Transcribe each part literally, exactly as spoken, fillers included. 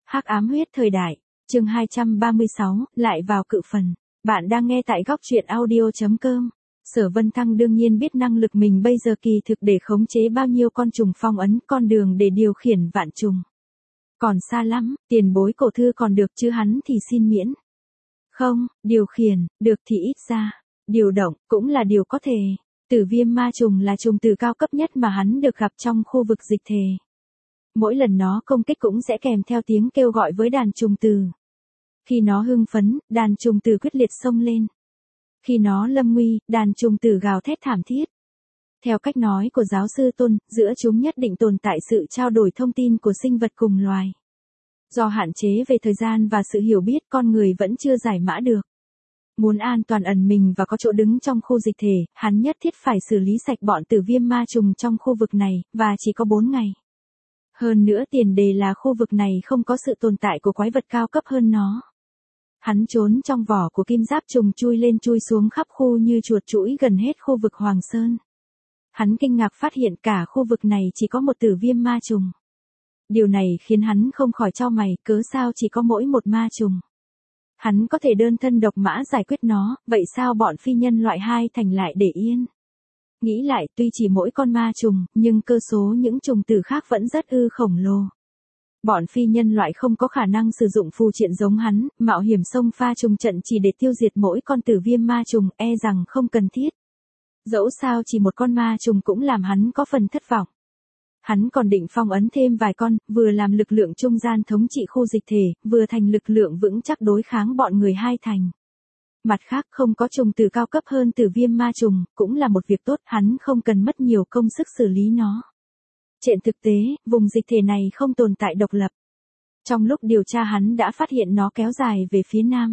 Hắc ám huyết thời đại, chương hai trăm ba mươi sáu, lại vào cự phần. Bạn đang nghe tại góc truyện audio chấm com. Sở Vân Thăng đương nhiên biết năng lực mình bây giờ kỳ thực để khống chế bao nhiêu con trùng phong ấn, con đường để điều khiển vạn trùng. Còn xa lắm, tiền bối cổ thư còn được chứ hắn thì xin miễn. Không, điều khiển, được thì ít ra. Điều động, cũng là điều có thể. Tử viêm ma trùng là trùng tử cao cấp nhất mà hắn được gặp trong khu vực dịch thể. Mỗi lần nó công kích cũng sẽ kèm theo tiếng kêu gọi với đàn trùng tử. Khi nó hưng phấn, đàn trùng tử quyết liệt xông lên. Khi nó lâm nguy, đàn trùng tử gào thét thảm thiết. Theo cách nói của giáo sư Tôn, giữa chúng nhất định tồn tại sự trao đổi thông tin của sinh vật cùng loài. Do hạn chế về thời gian và sự hiểu biết, con người vẫn chưa giải mã được. Muốn an toàn ẩn mình và có chỗ đứng trong khu dịch thể, hắn nhất thiết phải xử lý sạch bọn tử viêm ma trùng trong khu vực này, và chỉ có bốn ngày. Hơn nữa tiền đề là khu vực này không có sự tồn tại của quái vật cao cấp hơn nó. Hắn trốn trong vỏ của kim giáp trùng chui lên chui xuống khắp khu như chuột chũi gần hết khu vực Hoàng Sơn. Hắn kinh ngạc phát hiện cả khu vực này chỉ có một tử viêm ma trùng. Điều này khiến hắn không khỏi chau mày, cớ sao chỉ có mỗi một ma trùng. Hắn có thể đơn thân độc mã giải quyết nó, vậy sao bọn phi nhân loại hai thành lại để yên? Nghĩ lại, tuy chỉ mỗi con ma trùng, nhưng cơ số những trùng tử khác vẫn rất ư khổng lồ. Bọn phi nhân loại không có khả năng sử dụng phù triện giống hắn, mạo hiểm xông pha trùng trận chỉ để tiêu diệt mỗi con tử viêm ma trùng, e rằng không cần thiết. Dẫu sao chỉ một con ma trùng cũng làm hắn có phần thất vọng. Hắn còn định phong ấn thêm vài con, vừa làm lực lượng trung gian thống trị khu dịch thể, vừa thành lực lượng vững chắc đối kháng bọn người hai thành. Mặt khác không có trùng tử cao cấp hơn tử viêm ma trùng, cũng là một việc tốt, hắn không cần mất nhiều công sức xử lý nó. Trên thực tế, vùng dịch thể này không tồn tại độc lập. Trong lúc điều tra hắn đã phát hiện nó kéo dài về phía nam.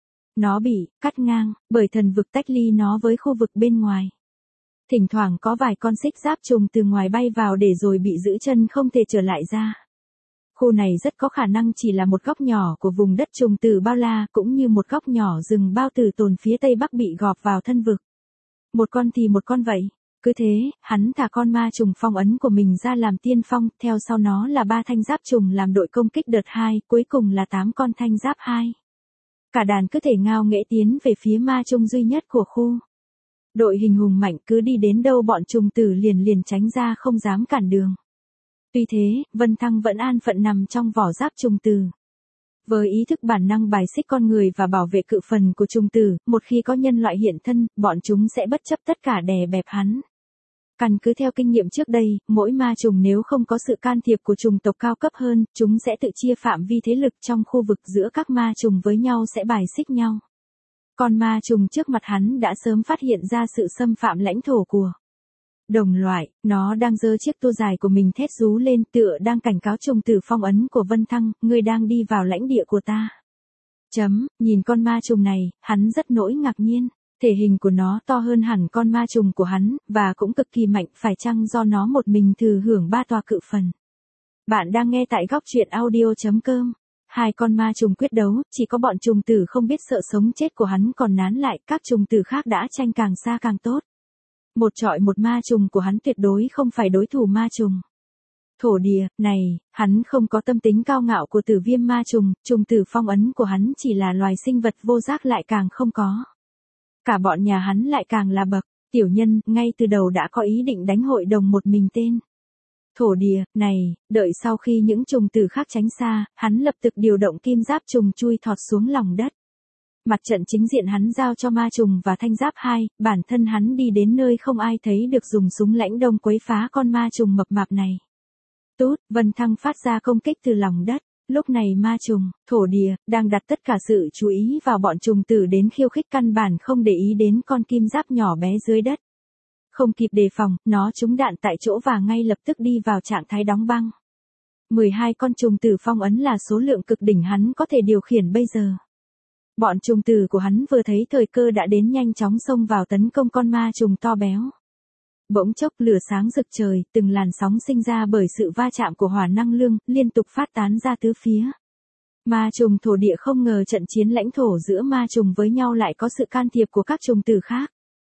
Nó bị cắt ngang bởi thần vực tách ly nó với khu vực bên ngoài. Thỉnh thoảng có vài con xích giáp trùng từ ngoài bay vào để rồi bị giữ chân không thể trở lại ra. Khu này rất có khả năng chỉ là một góc nhỏ của vùng đất trùng tử bao la, cũng như một góc nhỏ rừng bao tử tồn phía tây bắc bị gọp vào thân vực. Một con thì một con vậy. Cứ thế, hắn thả con ma trùng phong ấn của mình ra làm tiên phong, theo sau nó là ba thanh giáp trùng làm đội công kích đợt hai, cuối cùng là tám con thanh giáp hai. Cả đàn cứ thể ngao nghễ tiến về phía ma trùng duy nhất của khu. Đội hình hùng mạnh cứ đi đến đâu bọn trùng tử liền liền tránh ra không dám cản đường. Tuy thế, Vân Thăng vẫn an phận nằm trong vỏ giáp trùng tử. Với ý thức bản năng bài xích con người và bảo vệ cự phần của trùng tử, một khi có nhân loại hiện thân, bọn chúng sẽ bất chấp tất cả đè bẹp hắn. Căn cứ theo kinh nghiệm trước đây, mỗi ma trùng nếu không có sự can thiệp của trùng tộc cao cấp hơn, chúng sẽ tự chia phạm vi thế lực trong khu vực giữa các ma trùng với nhau sẽ bài xích nhau. Con ma trùng trước mặt hắn đã sớm phát hiện ra sự xâm phạm lãnh thổ của đồng loại, nó đang giơ chiếc tua dài của mình thét rú lên tựa đang cảnh cáo trùng tử phong ấn của Vân Thăng, ngươi đang đi vào lãnh địa của ta. Chấm, nhìn con ma trùng này, hắn rất nỗi ngạc nhiên. Thể hình của nó to hơn hẳn con ma trùng của hắn, và cũng cực kỳ mạnh, phải chăng do nó một mình thừa hưởng ba tòa cự phần. Bạn đang nghe tại góc truyện audio chấm com. Hai con ma trùng quyết đấu, chỉ có bọn trùng tử không biết sợ sống chết của hắn còn nán lại, các trùng tử khác đã tranh càng xa càng tốt. Một trọi một ma trùng của hắn tuyệt đối không phải đối thủ ma trùng. Thổ địa, này, hắn không có tâm tính cao ngạo của tử viêm ma trùng, trùng tử phong ấn của hắn chỉ là loài sinh vật vô giác lại càng không có. Cả bọn nhà hắn lại càng là bậc tiểu nhân, ngay từ đầu đã có ý định đánh hội đồng một mình tên. Thổ địa, này, đợi sau khi những trùng tử khác tránh xa, hắn lập tức điều động kim giáp trùng chui thọt xuống lòng đất. Mặt trận chính diện hắn giao cho ma trùng và thanh giáp hai, bản thân hắn đi đến nơi không ai thấy được dùng súng lãnh đông quấy phá con ma trùng mập mạp này. Tút, Vân Thăng phát ra công kích từ lòng đất. Lúc này ma trùng, thổ địa, đang đặt tất cả sự chú ý vào bọn trùng tử đến khiêu khích căn bản không để ý đến con kim giáp nhỏ bé dưới đất. Không kịp đề phòng, nó trúng đạn tại chỗ và ngay lập tức đi vào trạng thái đóng băng. mười hai con trùng tử phong ấn là số lượng cực đỉnh hắn có thể điều khiển bây giờ. Bọn trùng tử của hắn vừa thấy thời cơ đã đến nhanh chóng xông vào tấn công con ma trùng to béo. Bỗng chốc lửa sáng rực trời, từng làn sóng sinh ra bởi sự va chạm của hỏa năng lượng, liên tục phát tán ra tứ phía. Ma trùng thổ địa không ngờ trận chiến lãnh thổ giữa ma trùng với nhau lại có sự can thiệp của các trùng tử khác.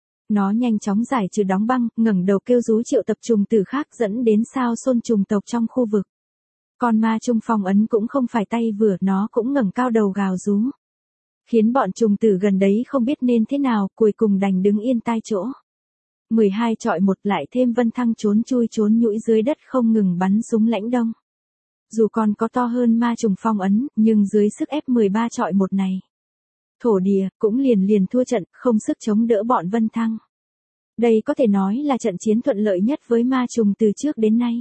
Nó nhanh chóng giải trừ đóng băng, ngẩng đầu kêu rú triệu tập trùng tử khác dẫn đến sao xôn trùng tộc trong khu vực. Con ma trung phong ấn cũng không phải tay vừa, nó cũng ngẩng cao đầu gào rú. Khiến bọn trùng tử gần đấy không biết nên thế nào, cuối cùng đành đứng yên tai chỗ. mười hai chọi một lại thêm Vân Thăng trốn chui trốn nhũi dưới đất không ngừng bắn súng lãnh đông. Dù còn có to hơn ma trùng phong ấn, nhưng dưới sức ép mười ba chọi một này, thổ địa cũng liền liền thua trận, không sức chống đỡ bọn Vân Thăng. Đây có thể nói là trận chiến thuận lợi nhất với ma trùng từ trước đến nay.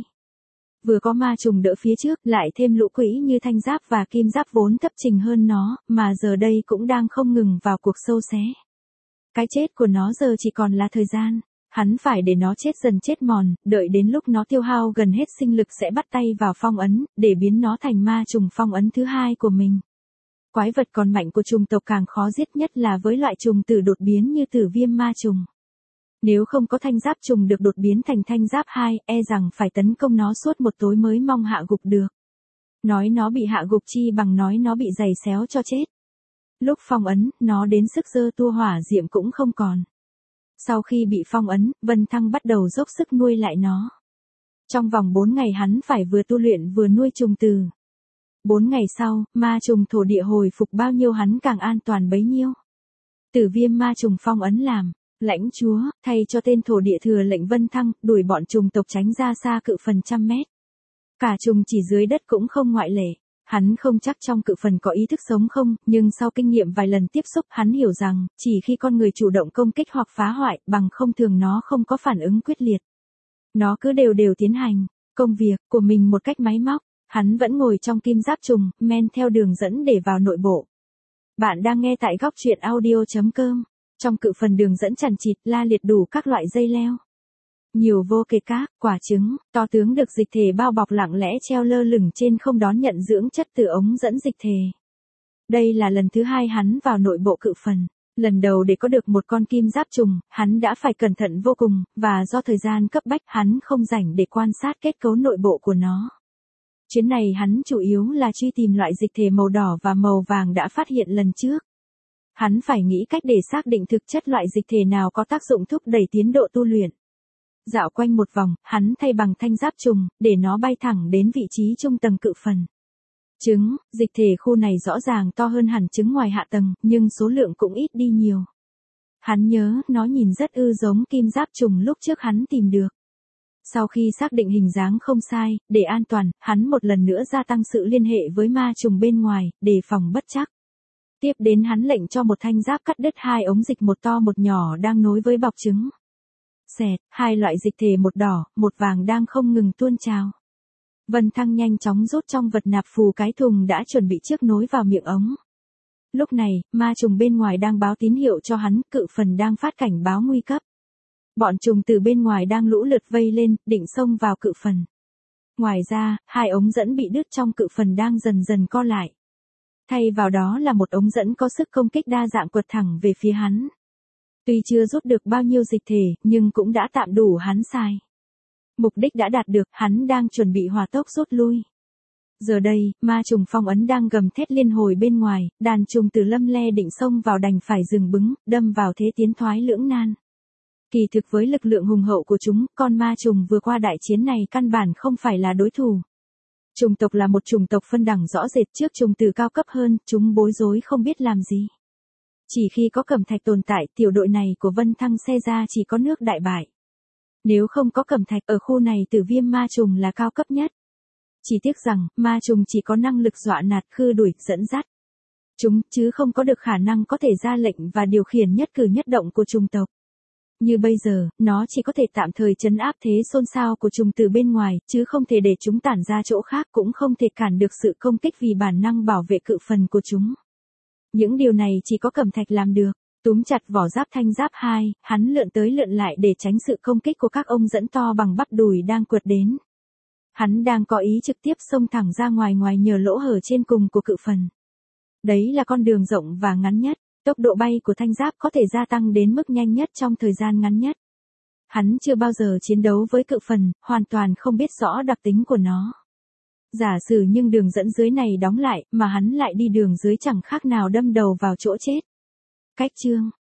Vừa có ma trùng đỡ phía trước, lại thêm lũ quỷ như thanh giáp và kim giáp vốn thấp trình hơn nó, mà giờ đây cũng đang không ngừng vào cuộc sâu xé. Cái chết của nó giờ chỉ còn là thời gian. Hắn phải để nó chết dần chết mòn, đợi đến lúc nó tiêu hao gần hết sinh lực sẽ bắt tay vào phong ấn, để biến nó thành ma trùng phong ấn thứ hai của mình. Quái vật còn mạnh của trùng tộc càng khó giết nhất là với loại trùng tử đột biến như tử viêm ma trùng. Nếu không có thanh giáp trùng được đột biến thành thanh giáp hai, e rằng phải tấn công nó suốt một tối mới mong hạ gục được. Nói nó bị hạ gục chi bằng nói nó bị giày xéo cho chết. Lúc phong ấn, nó đến sức giơ tua hỏa diệm cũng không còn. Sau khi bị phong ấn, Vân Thăng bắt đầu dốc sức nuôi lại nó. Trong vòng bốn ngày hắn phải vừa tu luyện vừa nuôi trùng tử. bốn ngày sau, ma trùng thổ địa hồi phục bao nhiêu hắn càng an toàn bấy nhiêu. Tử viêm ma trùng phong ấn làm lãnh chúa, thay cho tên thổ địa thừa lệnh Vân Thăng, đuổi bọn trùng tộc tránh ra xa cự phần trăm mét. Cả trùng chỉ dưới đất cũng không ngoại lệ. Hắn không chắc trong cự phần có ý thức sống không, nhưng sau kinh nghiệm vài lần tiếp xúc hắn hiểu rằng, chỉ khi con người chủ động công kích hoặc phá hoại, bằng không thường nó không có phản ứng quyết liệt. Nó cứ đều đều tiến hành công việc của mình một cách máy móc. Hắn vẫn ngồi trong kim giáp trùng, men theo đường dẫn để vào nội bộ. Bạn đang nghe tại góc truyện audio chấm com. Trong cự phần đường dẫn chằng chịt la liệt đủ các loại dây leo. Nhiều vô kể các, quả trứng, to tướng được dịch thể bao bọc lặng lẽ treo lơ lửng trên không đón nhận dưỡng chất từ ống dẫn dịch thể. Đây là lần thứ hai hắn vào nội bộ cự phần. Lần đầu để có được một con kim giáp trùng, hắn đã phải cẩn thận vô cùng, và do thời gian cấp bách hắn không rảnh để quan sát kết cấu nội bộ của nó. Chuyến này hắn chủ yếu là truy tìm loại dịch thể màu đỏ và màu vàng đã phát hiện lần trước. Hắn phải nghĩ cách để xác định thực chất loại dịch thể nào có tác dụng thúc đẩy tiến độ tu luyện. Dạo quanh một vòng, hắn thay bằng thanh giáp trùng, để nó bay thẳng đến vị trí trung tầng cự phần. Trứng, dịch thể khu này rõ ràng to hơn hẳn trứng ngoài hạ tầng, nhưng số lượng cũng ít đi nhiều. Hắn nhớ, nó nhìn rất ư giống kim giáp trùng lúc trước hắn tìm được. Sau khi xác định hình dáng không sai, để an toàn, hắn một lần nữa gia tăng sự liên hệ với ma trùng bên ngoài, đề phòng bất trắc. Tiếp đến hắn lệnh cho một thanh giáp cắt đứt hai ống dịch một to một nhỏ đang nối với bọc trứng. Xẹt, hai loại dịch thể một đỏ, một vàng đang không ngừng tuôn trào. Vân Thăng nhanh chóng rút trong vật nạp phù cái thùng đã chuẩn bị trước nối vào miệng ống. Lúc này, ma trùng bên ngoài đang báo tín hiệu cho hắn, cự phần đang phát cảnh báo nguy cấp. Bọn trùng từ bên ngoài đang lũ lượt vây lên, định xông vào cự phần. Ngoài ra, hai ống dẫn bị đứt trong cự phần đang dần dần co lại. Thay vào đó là một ống dẫn có sức công kích đa dạng quật thẳng về phía hắn. Tuy chưa rút được bao nhiêu dịch thể, nhưng cũng đã tạm đủ hắn xài. Mục đích đã đạt được, hắn đang chuẩn bị hỏa tốc rút lui. Giờ đây, ma trùng phong ấn đang gầm thét liên hồi bên ngoài, đàn trùng từ lâm le định xông vào đành phải dừng bứng, đâm vào thế tiến thoái lưỡng nan. Kỳ thực với lực lượng hùng hậu của chúng, con ma trùng vừa qua đại chiến này căn bản không phải là đối thủ. Trùng tộc là một chủng tộc phân đẳng rõ rệt, trước trùng tử cao cấp hơn, chúng bối rối không biết làm gì. Chỉ khi có cẩm thạch tồn tại, tiểu đội này của Vân Thăng xe ra chỉ có nước đại bại. Nếu không có cẩm thạch, ở khu này tử viêm ma trùng là cao cấp nhất. Chỉ tiếc rằng, ma trùng chỉ có năng lực dọa nạt, khư đuổi, dẫn dắt. Chúng, chứ không có được khả năng có thể ra lệnh và điều khiển nhất cử nhất động của trùng tộc. Như bây giờ, nó chỉ có thể tạm thời trấn áp thế xôn xao của trùng từ bên ngoài, chứ không thể để chúng tản ra chỗ khác, cũng không thể cản được sự công kích vì bản năng bảo vệ cự phần của chúng. Những điều này chỉ có cẩm thạch làm được. Túm chặt vỏ giáp thanh giáp hai, hắn lượn tới lượn lại để tránh sự công kích của các ông dẫn to bằng bắp đùi đang quật đến. Hắn đang có ý trực tiếp xông thẳng ra ngoài ngoài nhờ lỗ hở trên cùng của cự phần. Đấy là con đường rộng và ngắn nhất. Tốc độ bay của thanh giáp có thể gia tăng đến mức nhanh nhất trong thời gian ngắn nhất. Hắn chưa bao giờ chiến đấu với cự phần, hoàn toàn không biết rõ đặc tính của nó. Giả sử nhưng đường dẫn dưới này đóng lại, mà hắn lại đi đường dưới chẳng khác nào đâm đầu vào chỗ chết. Cách chương,